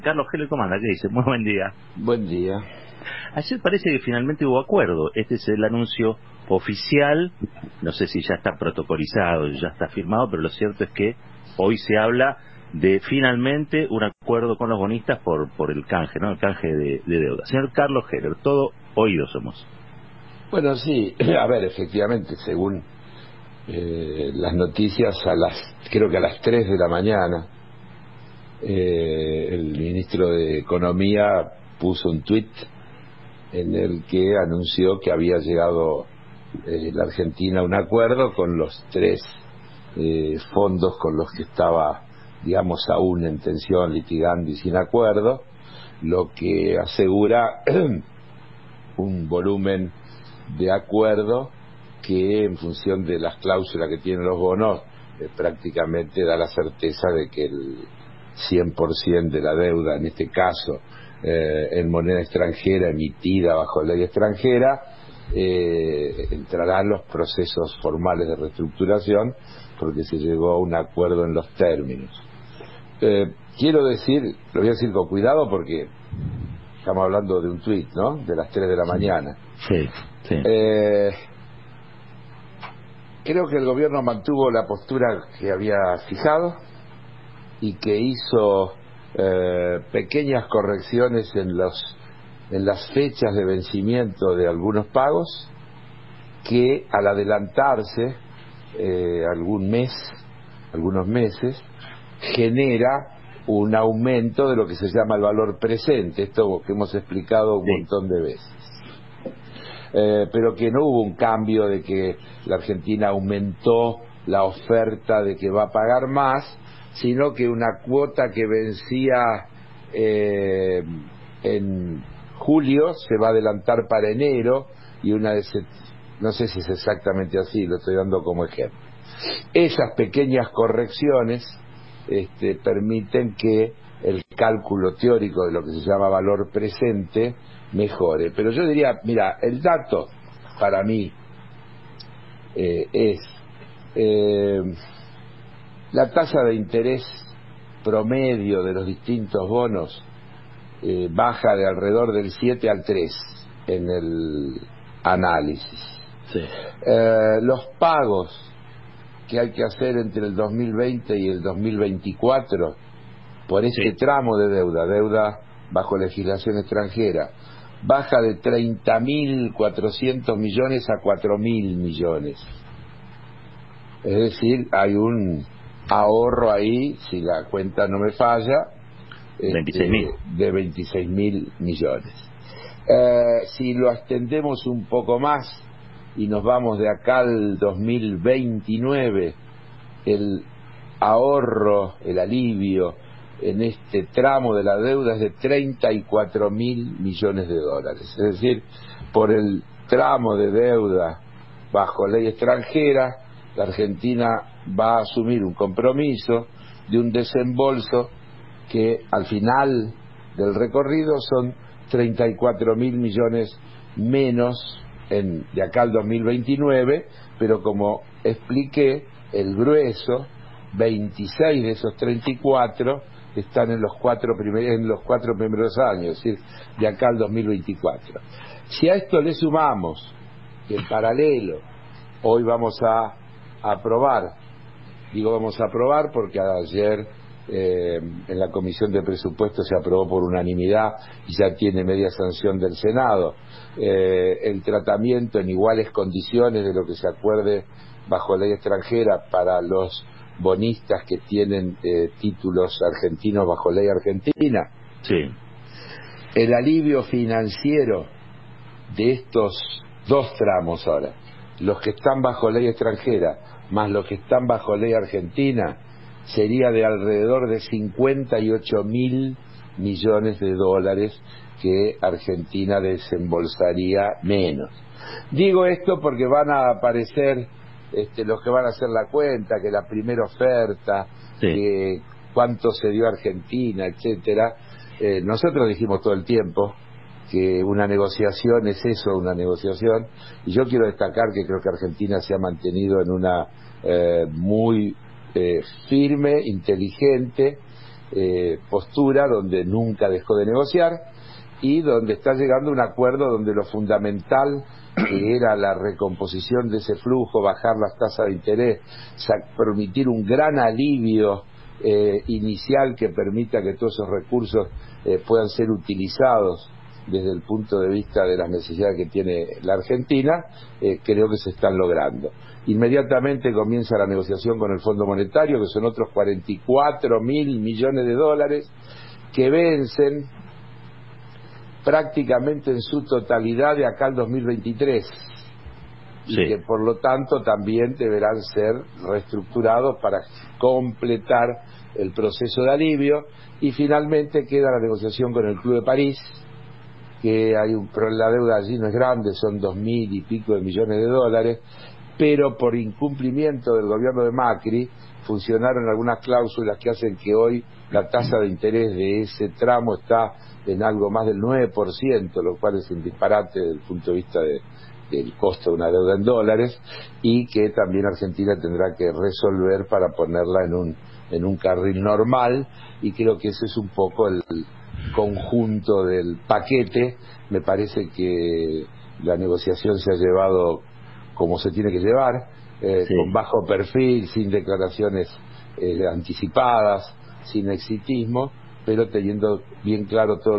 Carlos Heller, ¿cómo anda? ¿Qué dice? Muy buen día. Buen día. Ayer parece que finalmente hubo acuerdo. Este es el anuncio oficial. No sé si ya está protocolizado, ya está firmado, pero lo cierto es que hoy se habla de finalmente un acuerdo con los bonistas por el canje, ¿no? El canje de deuda. Señor Carlos Heller, todo oídos somos. Bueno, sí, a ver, efectivamente, según las noticias, creo que a las 3 de la mañana, el ministro de Economía puso un tuit en el que anunció que había llegado la Argentina a un acuerdo con los tres fondos con los que estaba, digamos, aún en tensión, litigando y sin acuerdo, lo que asegura un volumen de acuerdo que, en función de las cláusulas que tienen los bonos, prácticamente da la certeza de que el 100% de la deuda, en este caso en moneda extranjera emitida bajo ley extranjera, entrarán los procesos formales de reestructuración, porque se llegó a un acuerdo en los términos. Quiero decir, lo voy a decir con cuidado porque estamos hablando de un tuit, ¿no?, de las 3 de la mañana. Sí, sí. Creo que el gobierno mantuvo la postura que había fijado y que hizo pequeñas correcciones en las fechas de vencimiento de algunos pagos, que al adelantarse algunos meses, genera un aumento de lo que se llama el valor presente, esto que hemos explicado un montón de veces. Pero que no hubo un cambio de que la Argentina aumentó la oferta de que va a pagar más, sino que una cuota que vencía en julio se va a adelantar para enero, y no sé si es exactamente así, lo estoy dando como ejemplo. Esas pequeñas correcciones permiten que el cálculo teórico de lo que se llama valor presente mejore. Pero yo diría, mira, el dato para mí es la tasa de interés promedio de los distintos bonos baja de alrededor del 7 al 3 en el análisis. Sí. Los pagos que hay que hacer entre el 2020 y el 2024 por este tramo de deuda bajo legislación extranjera, baja de 30.400 millones a 4.000 millones. Es decir, hay un ahorro ahí, si la cuenta no me falla, 26.000. de 26.000 millones. Si lo extendemos un poco más y nos vamos de acá al 2029, el ahorro, el alivio en este tramo de la deuda es de 34.000 millones de dólares. Es decir, por el tramo de deuda bajo ley extranjera, la Argentina va a asumir un compromiso de un desembolso que al final del recorrido son 34.000 millones menos de acá al 2029, pero como expliqué, el grueso, 26 de esos 34 están en los cuatro primeros años, es decir, de acá al 2024. Si a esto le sumamos que en paralelo hoy vamos a aprobar, digo vamos a aprobar porque ayer en la Comisión de Presupuestos se aprobó por unanimidad y ya tiene media sanción del Senado, el tratamiento en iguales condiciones de lo que se acuerde bajo ley extranjera para los bonistas que tienen títulos argentinos bajo ley argentina. Sí. El alivio financiero de estos dos tramos ahora, los que están bajo ley extranjera más los que están bajo ley argentina, sería de alrededor de 58.000 millones de dólares que Argentina desembolsaría menos. Digo esto porque van a aparecer los que van a hacer la cuenta, que la primera oferta, que cuánto se dio a Argentina, etcétera. Nosotros dijimos todo el tiempo que una negociación es eso, una negociación, y yo quiero destacar que creo que Argentina se ha mantenido en una muy firme, inteligente postura donde nunca dejó de negociar y donde está llegando a un acuerdo donde lo fundamental, que era la recomposición de ese flujo, bajar las tasas de interés, permitir un gran alivio inicial que permita que todos esos recursos puedan ser utilizados desde el punto de vista de las necesidades que tiene la Argentina, creo que se están logrando. Inmediatamente comienza la negociación con el Fondo Monetario, que son otros 44.000 millones de dólares, que vencen prácticamente en su totalidad de acá al 2023. Y Sí. que por lo tanto también deberán ser reestructurados para completar el proceso de alivio. Y finalmente queda la negociación con el Club de París, que la deuda allí no es grande, son 2.000 y pico de millones de dólares, pero por incumplimiento del gobierno de Macri funcionaron algunas cláusulas que hacen que hoy la tasa de interés de ese tramo está en algo más del 9%, lo cual es un disparate desde el punto de vista del costo de una deuda en dólares, y que también Argentina tendrá que resolver para ponerla en un carril normal, y creo que ese es un poco el conjunto del paquete. Me parece que la negociación se ha llevado como se tiene que llevar, Sí. con bajo perfil, sin declaraciones anticipadas, sin exitismo, pero teniendo bien claro todo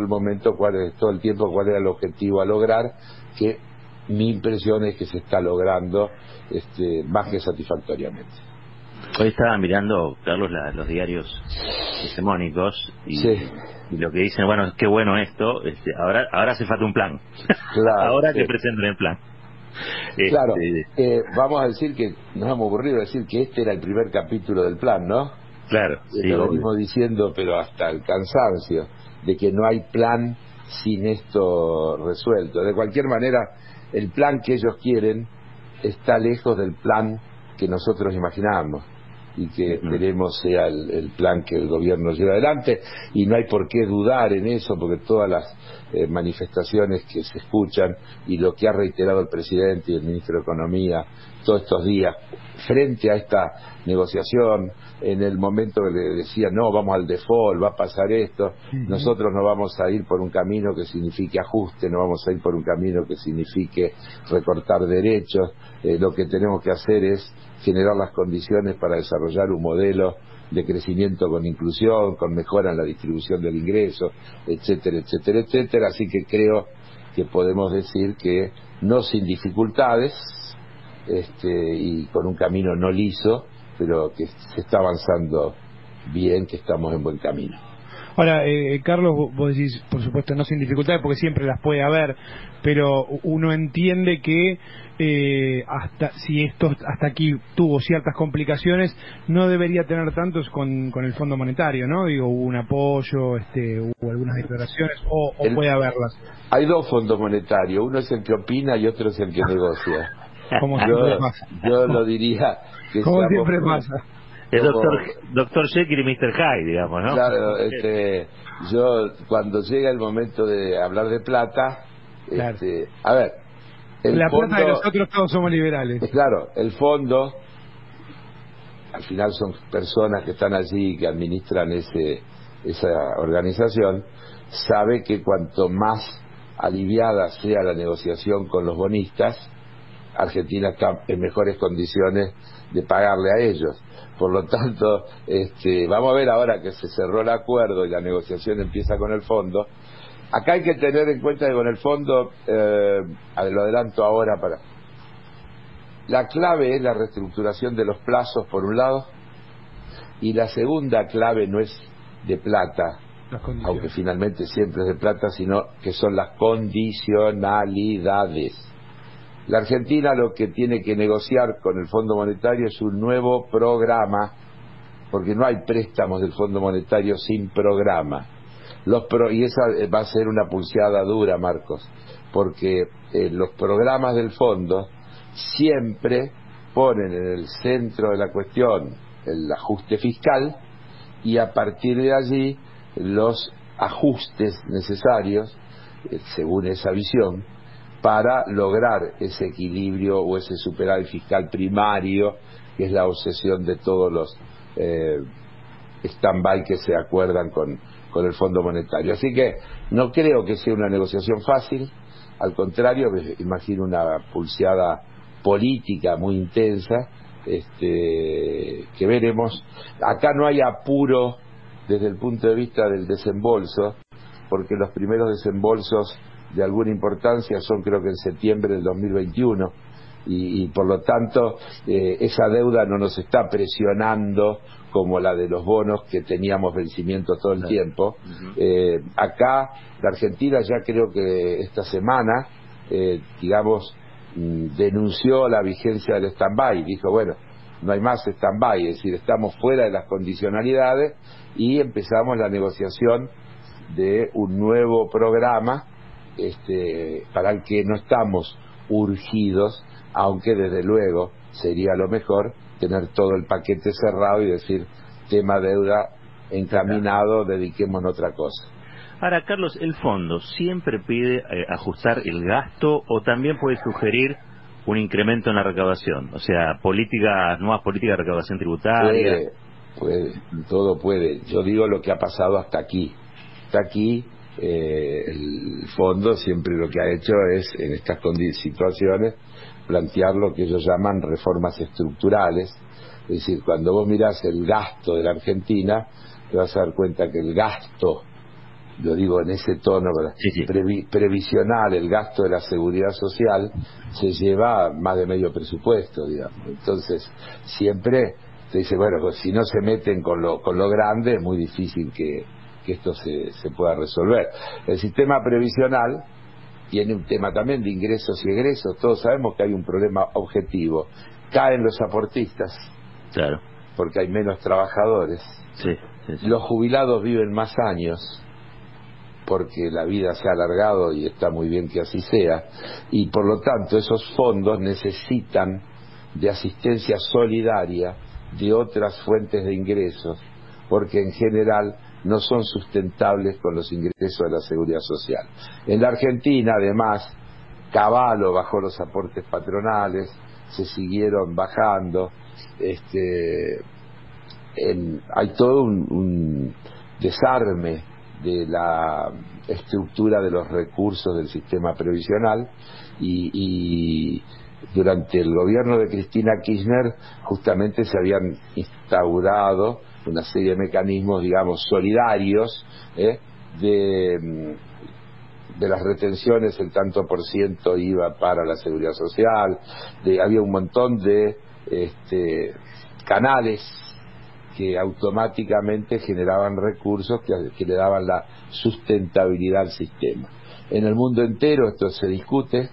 el tiempo cuál era el objetivo a lograr, que mi impresión es que se está logrando más que satisfactoriamente. Hoy estaba mirando, Carlos, los diarios hegemónicos Sí, y lo que dicen, bueno, qué bueno esto, ahora hace falta un plan. claro, Ahora sí. que presenten el plan. Claro, vamos a decir que nos hemos aburrido de decir que este era el primer capítulo del plan, ¿no? Claro, sí, Lo obvio. venimos diciendo, pero hasta el cansancio, de que no hay plan sin esto resuelto. De cualquier manera, el plan que ellos quieren está lejos del plan que nosotros imaginamos y que esperemos sea el plan que el gobierno lleve adelante, y no hay por qué dudar en eso, porque todas las manifestaciones que se escuchan y lo que ha reiterado el presidente y el ministro de Economía todos estos días frente a esta negociación, en el momento que le decía no, vamos al default, va a pasar esto, nosotros no vamos a ir por un camino que signifique ajuste, no vamos a ir por un camino que signifique recortar derechos, lo que tenemos que hacer es generar las condiciones para desarrollar un modelo de crecimiento con inclusión, con mejora en la distribución del ingreso, etcétera, etcétera, etcétera. Así que creo que podemos decir que no sin dificultades, y con un camino no liso, pero que se está avanzando bien, que estamos en buen camino. Ahora, Carlos, vos decís, por supuesto, no sin dificultades, porque siempre las puede haber, pero uno entiende que si esto hasta aquí tuvo ciertas complicaciones, no debería tener tantos con el Fondo Monetario, ¿no? Digo, hubo un apoyo, hubo algunas declaraciones, o puede haberlas. Hay dos fondos monetarios, uno es el que opina y otro es el que negocia. Como siempre pasa. Yo lo diría que como siempre pasa. Es doctor Jekyll y Mr. Hyde, digamos, ¿no? Claro, yo cuando llega el momento de hablar de plata, claro. A ver, la plata de nosotros todos somos liberales. Claro, el fondo, al final son personas que están allí, que administran esa organización, sabe que cuanto más aliviada sea la negociación con los bonistas, Argentina está en mejores condiciones de pagarle a ellos. Por lo tanto, vamos a ver ahora que se cerró el acuerdo y la negociación empieza con el fondo. Acá hay que tener en cuenta que con el fondo, lo adelanto ahora la clave es la reestructuración de los plazos por un lado, y la segunda clave no es de plata, aunque finalmente siempre es de plata, sino que son las condicionalidades. La Argentina lo que tiene que negociar con el Fondo Monetario es un nuevo programa, porque no hay préstamos del Fondo Monetario sin programa. Y esa va a ser una pulseada dura, Marcos, porque los programas del fondo siempre ponen en el centro de la cuestión el ajuste fiscal, y a partir de allí los ajustes necesarios, según esa visión, para lograr ese equilibrio o ese superávit fiscal primario, que es la obsesión de todos los stand-by que se acuerdan con el Fondo Monetario. Así que no creo que sea una negociación fácil, al contrario, me imagino una pulseada política muy intensa, que veremos. Acá no hay apuro desde el punto de vista del desembolso, porque los primeros desembolsos de alguna importancia son, creo que en septiembre del 2021, y por lo tanto esa deuda no nos está presionando como la de los bonos que teníamos vencimiento todo el tiempo. Acá la Argentina ya creo que esta semana denunció la vigencia del stand-by, dijo bueno, no hay más stand-by, es decir, estamos fuera de las condicionalidades, y empezamos la negociación de un nuevo programa para el que no estamos urgidos, aunque desde luego sería lo mejor tener todo el paquete cerrado y decir, tema deuda encaminado, dediquémonos a otra cosa. Ahora, Carlos, ¿el fondo siempre pide ajustar el gasto o también puede sugerir un incremento en la recaudación? O sea, nuevas políticas de recaudación tributaria. Puede, todo puede. Yo digo lo que ha pasado hasta aquí. Hasta aquí el fondo siempre lo que ha hecho es, en estas situaciones, plantear lo que ellos llaman reformas estructurales. Es decir, cuando vos mirás el gasto de la Argentina, te vas a dar cuenta que el gasto, lo digo en ese tono, previsional, el gasto de la seguridad social, se lleva más de medio presupuesto, digamos. Entonces, siempre te dice, bueno, pues si no se meten con lo grande, es muy difícil que esto se pueda resolver. El sistema previsional tiene un tema también de ingresos y egresos. Todos sabemos que hay un problema objetivo. Caen los aportistas, claro, porque hay menos trabajadores. Los jubilados viven más años, porque la vida se ha alargado y está muy bien que así sea, y por lo tanto esos fondos necesitan de asistencia solidaria de otras fuentes de ingresos, porque en general no son sustentables con los ingresos de la seguridad social. En la Argentina, además, Cavallo bajó los aportes patronales, se siguieron bajando, hay todo un desarme de la estructura de los recursos del sistema previsional, y durante el gobierno de Cristina Kirchner justamente se habían instaurado una serie de mecanismos, digamos, solidarios, de las retenciones, el tanto por ciento iba para la seguridad social, había un montón de canales que automáticamente generaban recursos que le daban la sustentabilidad al sistema. En el mundo entero esto se discute,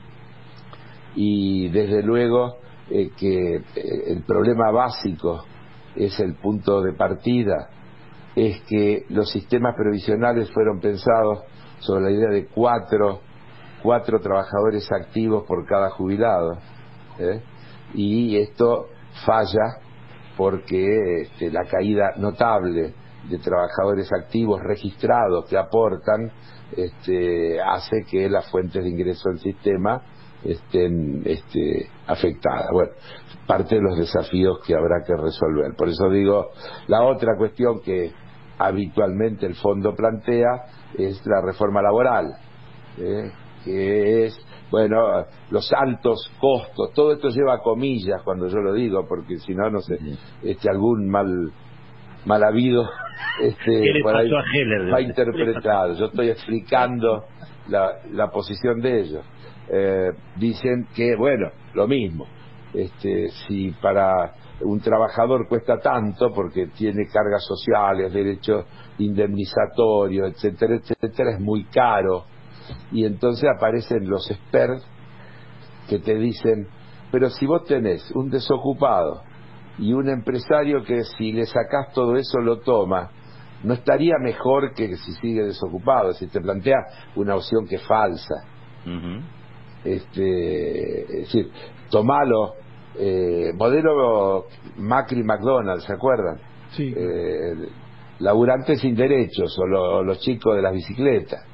y desde luego que el problema básico es el punto de partida, es que los sistemas previsionales fueron pensados sobre la idea de cuatro trabajadores activos por cada jubilado, y esto falla porque la caída notable de trabajadores activos registrados que aportan hace que las fuentes de ingreso del sistema estén afectadas. Bueno, parte de los desafíos que habrá que resolver. Por eso digo, la otra cuestión que habitualmente el fondo plantea es la reforma laboral, que es, bueno, los altos costos. Todo esto lleva comillas cuando yo lo digo, porque si no, no sé, algún mal habido por ahí va interpretado. Yo estoy explicando la posición de ellos. Dicen que, bueno, lo mismo, si para un trabajador cuesta tanto porque tiene cargas sociales, derechos indemnizatorios, etcétera, etcétera, es muy caro, y entonces aparecen los expertos que te dicen, pero si vos tenés un desocupado y un empresario que si le sacás todo eso lo toma, ¿no estaría mejor que si sigue desocupado? Si te plantea una opción que es falsa. Es decir, tomalo, modelo Macri-McDonald's, ¿se acuerdan? Sí. Laburantes sin derechos, o los chicos de las bicicletas,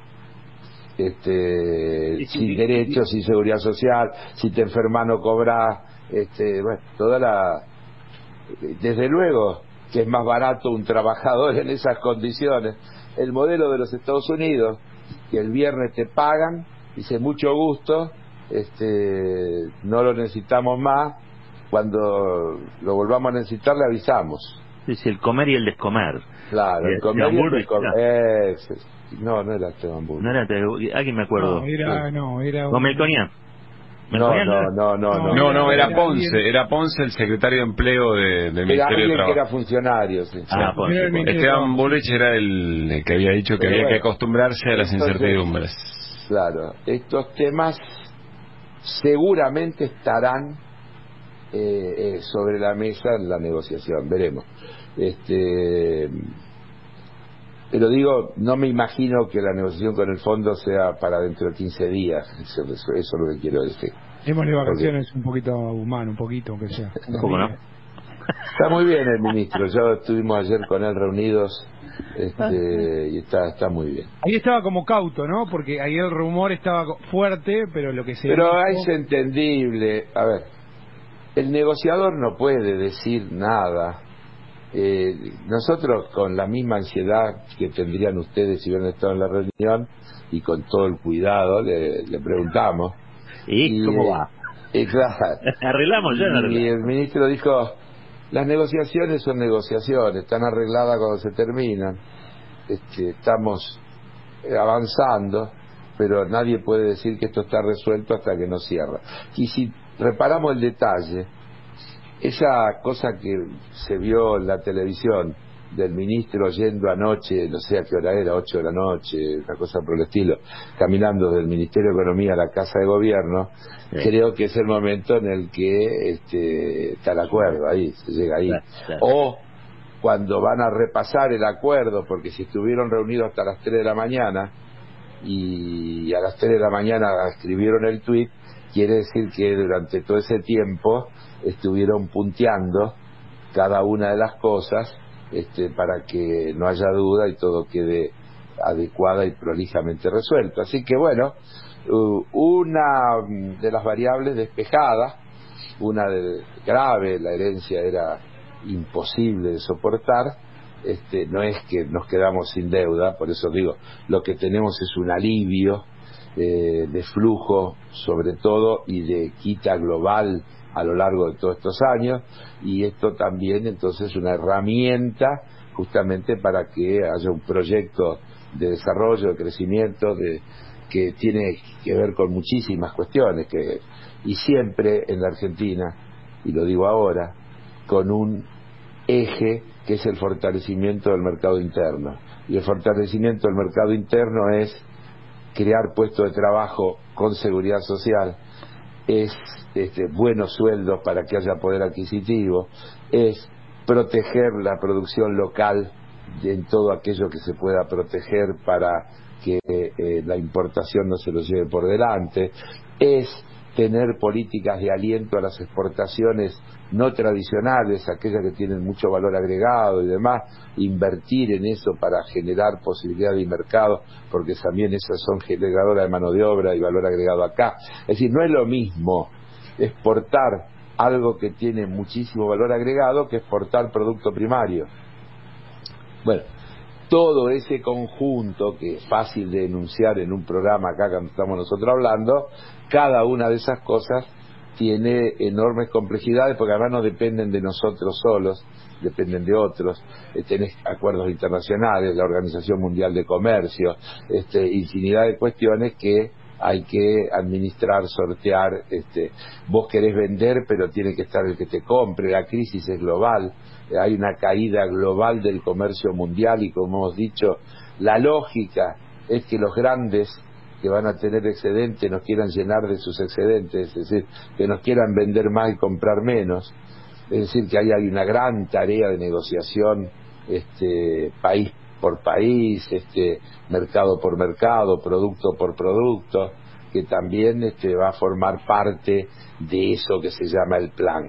sin derechos, sin seguridad social, si te enfermas no cobras, bueno, desde luego que es más barato un trabajador en esas condiciones. El modelo de los Estados Unidos, que el viernes te pagan, dice mucho gusto, no lo necesitamos más, cuando lo volvamos a necesitar le avisamos. Sí, el comer y el descomer. Claro, el comer y el descomer. No era Esteban Burri. No era, alguien me acuerdo. No, era ¿O Melconian? No, era Ponce, era Ponce, el secretario de Empleo del Ministerio de Trabajo. Que era funcionario, sí. Ponce. Esteban Bullrich era el que había dicho que había que acostumbrarse a las incertidumbres. Claro, estos temas seguramente estarán sobre la mesa en la negociación, veremos. Pero digo, no me imagino que la negociación con el fondo sea para dentro de 15 días. Eso es lo que quiero decir. Démosle vacaciones un poquito humano, un poquito, aunque sea. ¿Cómo no? Está muy bien el ministro. Ya estuvimos ayer con él reunidos y está muy bien. Ahí estaba como cauto, ¿no? Porque ahí el rumor estaba fuerte, pero lo que se Pero dijo... es entendible. A ver, el negociador no puede decir nada. Nosotros, con la misma ansiedad que tendrían ustedes si hubieran estado en la reunión, y con todo el cuidado, le preguntamos. ¿Y cómo va? Claro, arreglamos ya. Y el ministro dijo, las negociaciones son negociaciones, están arregladas cuando se terminan. Estamos avanzando, pero nadie puede decir que esto está resuelto hasta que no cierra. Y si reparamos el detalle, esa cosa que se vio en la televisión del ministro yendo anoche, no sé a qué hora era, 8 de la noche, una cosa por el estilo, caminando del Ministerio de Economía a la Casa de Gobierno, creo que es el momento en el que está el acuerdo, ahí, se llega ahí. O cuando van a repasar el acuerdo, porque si estuvieron reunidos hasta las 3 de la mañana, y a las 3 de la mañana escribieron el tuit, quiere decir que durante todo ese tiempo estuvieron punteando cada una de las cosas para que no haya duda y todo quede adecuada y prolijamente resuelto. Así que bueno, una de las variables despejadas, una grave, la herencia era imposible de soportar. No es que nos quedamos sin deuda, por eso digo, lo que tenemos es un alivio de flujo sobre todo y de quita global a lo largo de todos estos años, y esto también entonces es una herramienta justamente para que haya un proyecto de desarrollo, de crecimiento, que tiene que ver con muchísimas cuestiones, y siempre en la Argentina, y lo digo ahora, con un eje que es el fortalecimiento del mercado interno. Y el fortalecimiento del mercado interno es crear puestos de trabajo con seguridad social, es buenos sueldos para que haya poder adquisitivo, es proteger la producción local en todo aquello que se pueda proteger para que la importación no se lo lleve por delante, es tener políticas de aliento a las exportaciones no tradicionales, aquellas que tienen mucho valor agregado y demás, invertir en eso para generar posibilidad de mercado, porque también esas son generadoras de mano de obra y valor agregado acá. Es decir, no es lo mismo exportar algo que tiene muchísimo valor agregado que exportar producto primario. Bueno, todo ese conjunto que es fácil de enunciar en un programa acá cuando estamos nosotros hablando, cada una de esas cosas tiene enormes complejidades, porque además no dependen de nosotros solos, dependen de otros. Tenés acuerdos internacionales, la Organización Mundial de Comercio, infinidad de cuestiones que hay que administrar, sortear. Vos querés vender, pero tiene que estar el que te compre. La crisis es global, hay una caída global del comercio mundial, y como hemos dicho, la lógica es que los grandes que van a tener excedente nos quieran llenar de sus excedentes, es decir, que nos quieran vender más y comprar menos. Es decir, que ahí hay una gran tarea de negociación, país por país, mercado por mercado, producto por producto, que también va a formar parte de eso que se llama el plan.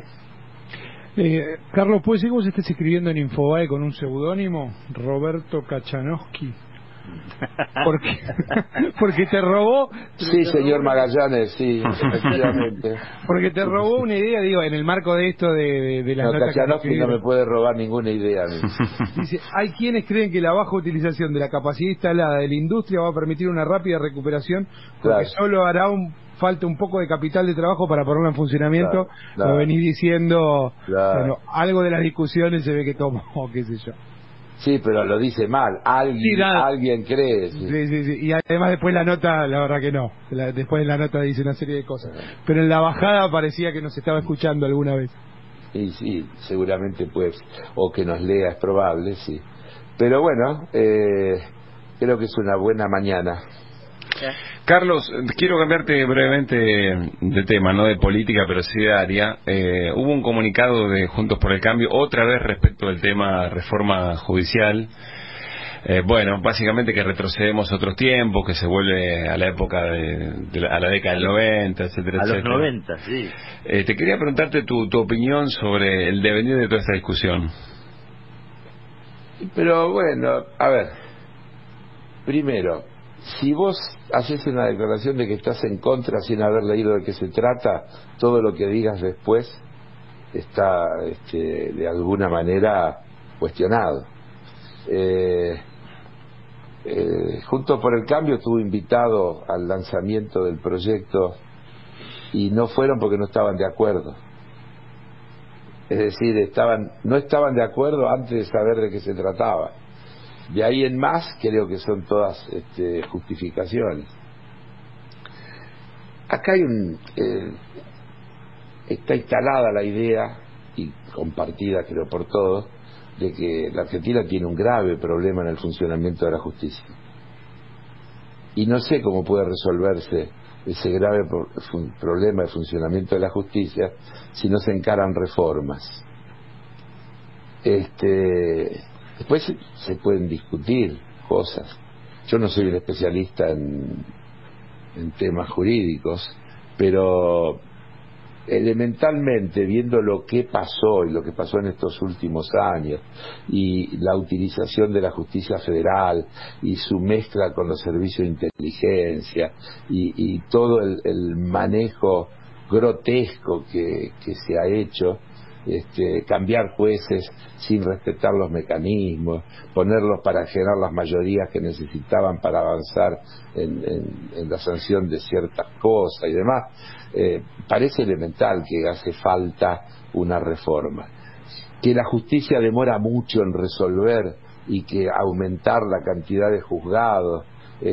Carlos, ¿puede ser que vos estés escribiendo en Infobae con un seudónimo? Roberto Kachanowski. Porque te robó. Sí, señor Magallanes, sí, efectivamente. Porque te robó una idea, digo, en el marco de esto de las notas Kachanowski no me puede robar ninguna idea a mí. Dice, hay quienes creen que la baja utilización de la capacidad instalada de la industria va a permitir una rápida recuperación, porque solo hará falta un poco de capital de trabajo para ponerla en funcionamiento. Lo venís diciendo, bueno, algo de las discusiones se ve que tomó, qué sé yo. Sí, pero lo dice mal. Alguien cree. Sí. Y además después la nota, la verdad que no. Después de la nota dice una serie de cosas. Pero en la bajada parecía que nos estaba escuchando alguna vez. Y sí, seguramente pues, o que nos lea, es probable, sí. Pero bueno, creo que es una buena mañana. Carlos, quiero cambiarte brevemente de tema, no de política, pero sí de área. Hubo un comunicado de Juntos por el Cambio, otra vez respecto del tema reforma judicial. Bueno, básicamente que retrocedemos a otros tiempos, que se vuelve a la época a la década del 90, etcétera, a etcétera. Los 90, sí. Te quería preguntarte tu opinión sobre el devenir de toda esta discusión. Pero bueno, a ver, primero, si vos haces una declaración de que estás en contra sin haber leído de qué se trata, todo lo que digas después está de alguna manera cuestionado. Juntos por el Cambio estuvo invitado al lanzamiento del proyecto y no fueron porque no estaban de acuerdo. Es decir, no estaban de acuerdo antes de saber de qué se trataba. De ahí en más creo que son todas justificaciones. Acá hay está instalada la idea, y compartida creo por todos, de que la Argentina tiene un grave problema en el funcionamiento de la justicia. Y no sé cómo puede resolverse ese grave problema de funcionamiento de la justicia si no se encaran reformas. Después se pueden discutir cosas. Yo no soy un especialista en temas jurídicos, pero elementalmente, viendo lo que pasó y lo que pasó en estos últimos años y la utilización de la justicia federal y su mezcla con los servicios de inteligencia y todo el manejo grotesco que se ha hecho, cambiar jueces sin respetar los mecanismos, ponerlos para generar las mayorías que necesitaban para avanzar en la sanción de ciertas cosas y demás, parece elemental que hace falta una reforma. Que la justicia demora mucho en resolver y que aumentar la cantidad de juzgados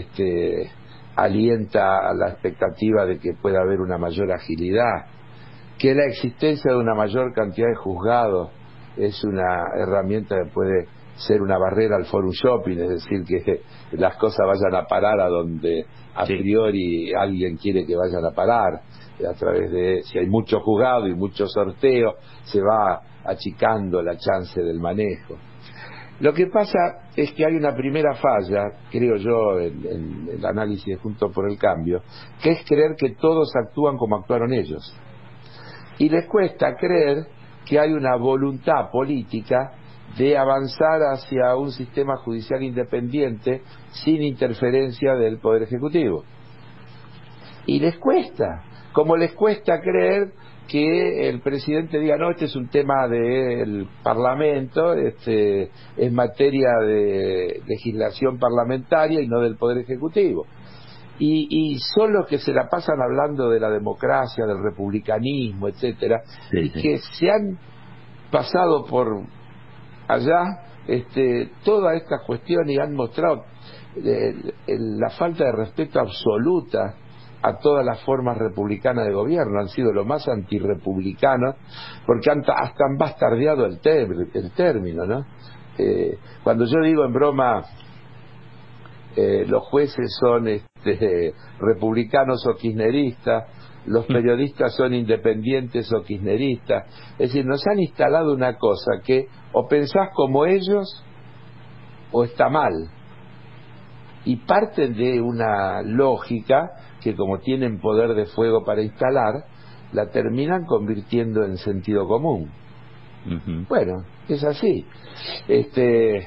alienta a la expectativa de que pueda haber una mayor agilidad. Que la existencia de una mayor cantidad de juzgados es una herramienta que puede ser una barrera al forum shopping, es decir, que las cosas vayan a parar a donde a priori alguien quiere que vayan a parar, a través de, si hay mucho juzgado y mucho sorteo, se va achicando la chance del manejo. Lo que pasa es que hay una primera falla, creo yo, en el análisis de Juntos por el Cambio, que es creer que todos actúan como actuaron ellos. Y les cuesta creer que hay una voluntad política de avanzar hacia un sistema judicial independiente sin interferencia del Poder Ejecutivo. Y les cuesta, como les cuesta creer que el presidente diga, no, este es un tema del Parlamento, es materia de legislación parlamentaria y no del Poder Ejecutivo. Y son los que se la pasan hablando de la democracia, del republicanismo, etcétera, que se han pasado por allá todas estas cuestiones y han mostrado la falta de respeto absoluta a todas las formas republicanas de gobierno. Han sido lo más antirrepublicanos porque hasta han bastardeado el término, ¿no? Cuando yo digo en broma los jueces son republicanos o kirchneristas, los periodistas son independientes o kirchneristas, es decir, nos han instalado una cosa que o pensás como ellos o está mal, y parten de una lógica que, como tienen poder de fuego para instalar, la terminan convirtiendo en sentido común. Bueno, es así.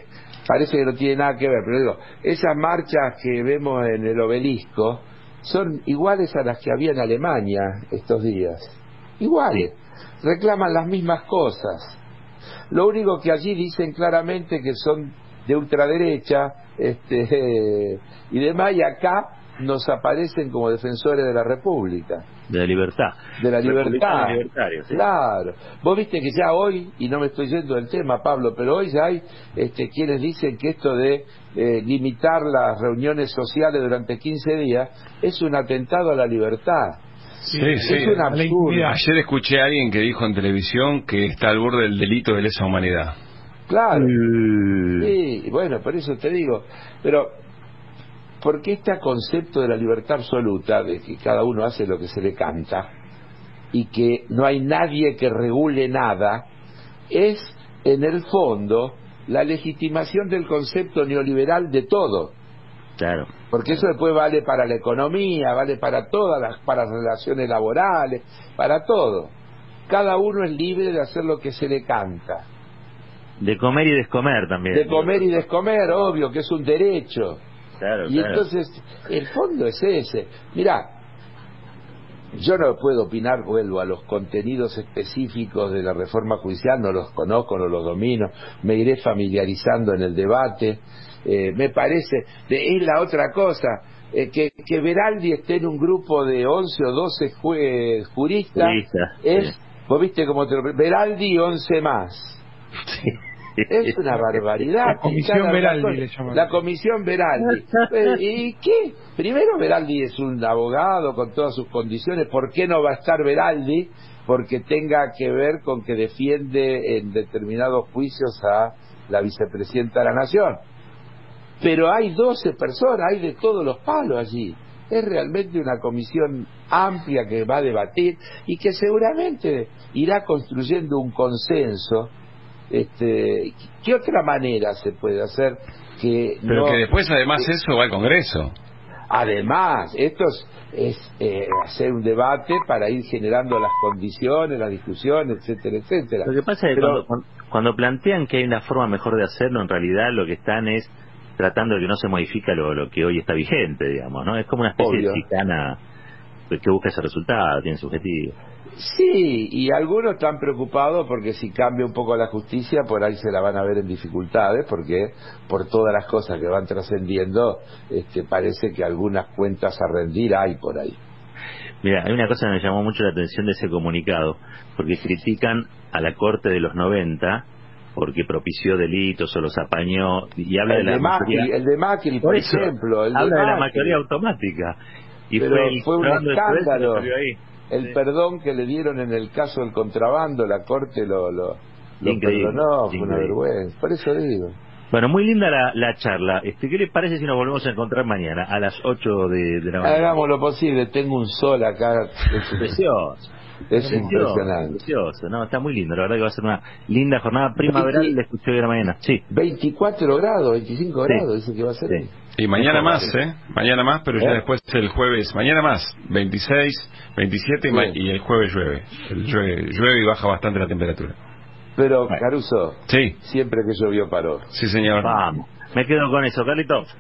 parece que no tiene nada que ver, pero digo, esas marchas que vemos en el Obelisco son iguales a las que había en Alemania estos días, iguales, reclaman las mismas cosas. Lo único que allí dicen claramente que son de ultraderecha, y demás, y acá nos aparecen como defensores de la República. De la libertad. De la libertad. ¿Sí? Claro. Vos viste que ya hoy, y no me estoy yendo del tema, Pablo, pero hoy ya hay quienes dicen que esto de limitar las reuniones sociales durante 15 días es un atentado a la libertad. Sí, es sí. un absurdo. Ayer escuché a alguien que dijo en televisión que está al borde del delito de lesa humanidad. Claro. Sí, bueno, por eso te digo. Pero, ¿por qué este concepto de la libertad absoluta, de que cada uno hace lo que se le canta y que no hay nadie que regule nada, es en el fondo la legitimación del concepto neoliberal de todo? Claro. Porque eso después vale para la economía, vale para todas para las relaciones laborales, para todo. Cada uno es libre de hacer lo que se le canta. De comer y descomer también. De comer y descomer, obvio, que es un derecho. Claro, y entonces, el fondo es ese. Mirá, yo no puedo opinar, vuelvo a los contenidos específicos de la reforma judicial, no los conozco, no los domino, me iré familiarizando en el debate. Me parece, es la otra cosa, que Veraldi esté en un grupo de 11 o 12 juristas, es, vos viste como Veraldi y 11 más. Sí. Es una barbaridad. La comisión Veraldi le llaman. La comisión Veraldi. ¿Y qué? Primero, Veraldi es un abogado con todas sus condiciones. ¿Por qué no va a estar Veraldi? Porque tenga que ver con que defiende en determinados juicios a la vicepresidenta de la Nación. Pero hay 12 personas, hay de todos los palos allí. Es realmente una comisión amplia que va a debatir y que seguramente irá construyendo un consenso. ¿Qué otra manera se puede hacer que pero no, que después además eso va al Congreso? Además, esto es hacer un debate para ir generando las condiciones, las discusiones, etcétera, etcétera. Lo que pasa es que cuando plantean que hay una forma mejor de hacerlo, en realidad lo que están es tratando de que no se modifica lo que hoy está vigente, digamos, ¿no? Es como una especie de chicana que busca ese resultado, tiene su objetivo. Sí, y algunos están preocupados porque si cambia un poco la justicia, por ahí se la van a ver en dificultades, porque por todas las cosas que van trascendiendo, parece que algunas cuentas a rendir hay por ahí. Mira, hay una cosa que me llamó mucho la atención de ese comunicado, porque critican a la Corte de los 90 porque propició delitos o los apañó, y habla de la mayoría... El de Macri, por ejemplo. Habla de la mayoría automática. Y pero fue un escándalo. El perdón que le dieron en el caso del contrabando, la Corte lo perdonó, fue una vergüenza. Por eso digo. Bueno, muy linda la charla. ¿Qué le parece si nos volvemos a encontrar mañana a las 8 de la mañana? Hagamos lo posible, tengo un sol acá. Precioso. Es impresionante. Precioso, no, está muy lindo. La verdad que va a ser una linda jornada primaveral. Le escuché hoy a la mañana. Sí. 24 grados, 25 grados, dice que va a ser. Sí. Y mañana más, mañana más, pero ya después el jueves, mañana más, 26, 27 y el jueves llueve. Llueve y baja bastante la temperatura. Pero, Caruso, sí, siempre que llovió paró. Sí, señor. Vamos, me quedo con eso, Carlito.